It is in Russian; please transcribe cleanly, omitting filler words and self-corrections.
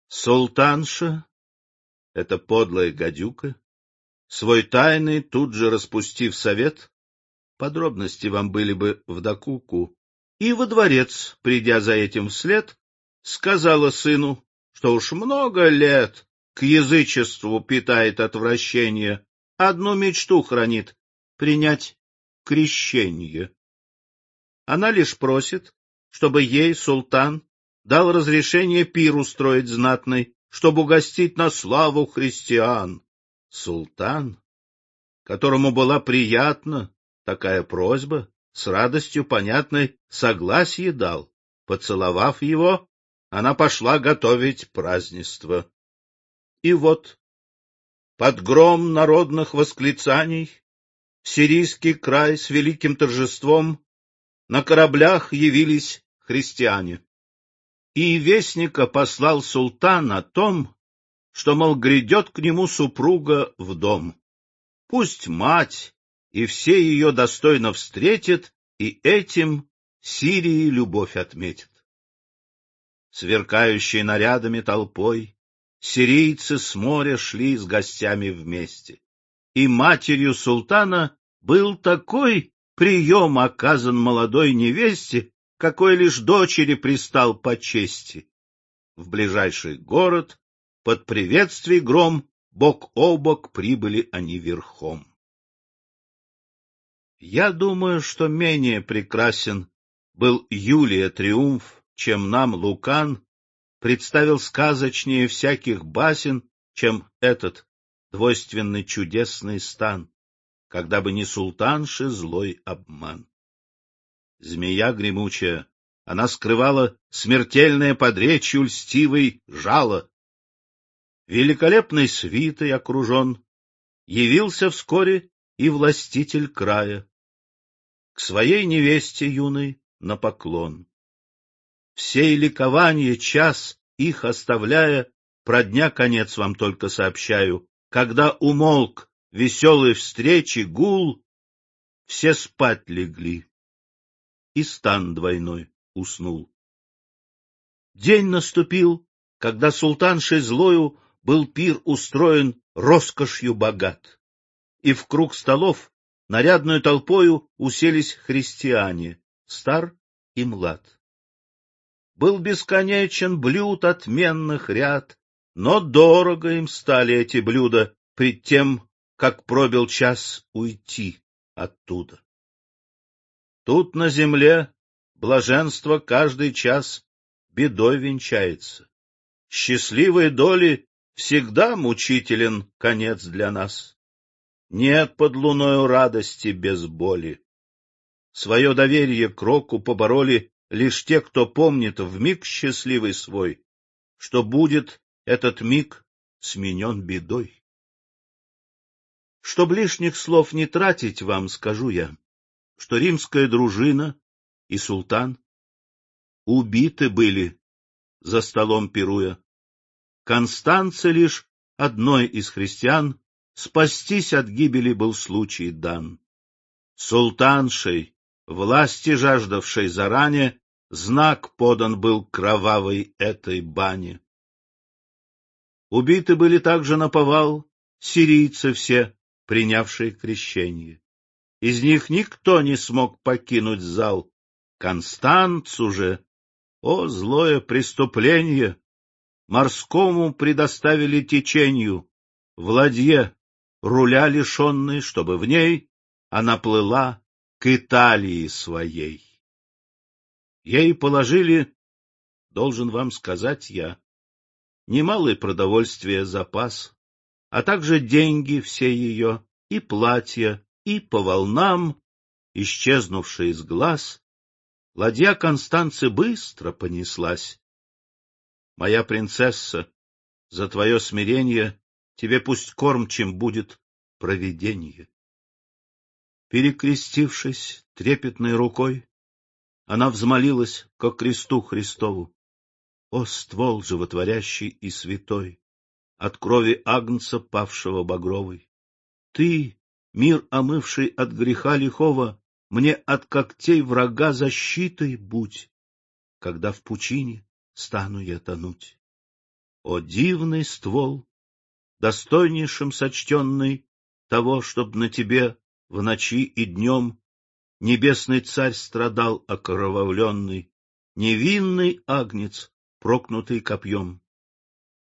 Султанша, эта подлая гадюка, свой тайный тут же распустив совет, подробности вам были бы в докуку, и во дворец, придя за этим вслед, сказала сыну, что уж много лет к язычеству питает отвращение, одну мечту хранит — принять крещение. Она лишь просит, чтобы ей султан дал разрешение пир устроить знатный, чтобы угостить на славу христиан. Султан, которому была приятна такая просьба, с радостью понятной согласие дал. Поцеловав его, она пошла готовить празднество. И вот, под гром народных восклицаний, в сирийский край с великим торжеством на кораблях явились христиане. И вестника послал султан о том, что, мол, грядет к нему супруга в дом. Пусть мать и все ее достойно встретят, и этим Сирии любовь отметит. Сверкающей нарядами толпой сирийцы с моря шли с гостями вместе. И матерью султана был такой прием оказан молодой невесте, какой лишь дочери пристал по чести. В ближайший город под приветствий гром бок о бок прибыли они верхом. Я думаю, что менее прекрасен был Юлия триумф, чем нам Лукан представил сказочнее всяких басен, чем этот двойственный чудесный стан, когда бы не султанши злой обман. Змея гремучая, она скрывала смертельное под речью льстивой жало. Великолепной свитой окружен, явился вскоре и властитель края к своей невесте юной на поклон. Всей ликования час их оставляя, про дня конец вам только сообщаю, когда умолк веселой встречи гул, все спать легли, и стан двойной уснул. День наступил, когда султаншей злою был пир устроен роскошью богат, и в круг столов нарядную толпою уселись христиане, стар и млад. Был бесконечен блюд отменных ряд, но дорого им стали эти блюда пред тем, как пробил час уйти оттуда. Тут на земле блаженство каждый час бедой венчается. Счастливой доли всегда мучителен конец для нас. Нет под луною радости без боли. Свое доверие к року побороли лишь те, кто помнит в миг счастливый свой, что будет этот миг сменен бедой. Чтоб лишних слов не тратить, вам скажу я, что римская дружина и султан убиты были за столом пируя. Констанце лишь одной из христиан спастись от гибели был случай дан. Султаншей, власти жаждавшей заранее, знак подан был кровавой этой бане. Убиты были также наповал сирийцы все, принявшие крещение. Из них никто не смог покинуть зал. Констанцу же, о злое преступление, морскому предоставили течению, в ладье, руля лишенной, чтобы в ней она плыла к Италии своей. Ей положили, должен вам сказать я, немалый продовольствия запас, а также деньги все ее, и платья, и по волнам, исчезнувшие из глаз, ладья Констанцы быстро понеслась. Моя принцесса, за твое смирение тебе пусть кормчим будет провиденье. Перекрестившись трепетной рукой, она взмолилась ко кресту Христову: «О, ствол животворящий и святой, от крови агнца, павшего багровой! Ты, мир омывший от греха лихого, мне от когтей врага защитой будь, когда в пучине стану я тонуть. О дивный ствол, достойнейшим сочтенный того, чтоб на тебе в ночи и днем небесный царь страдал окровавленный, невинный агнец, прокнутый копьем.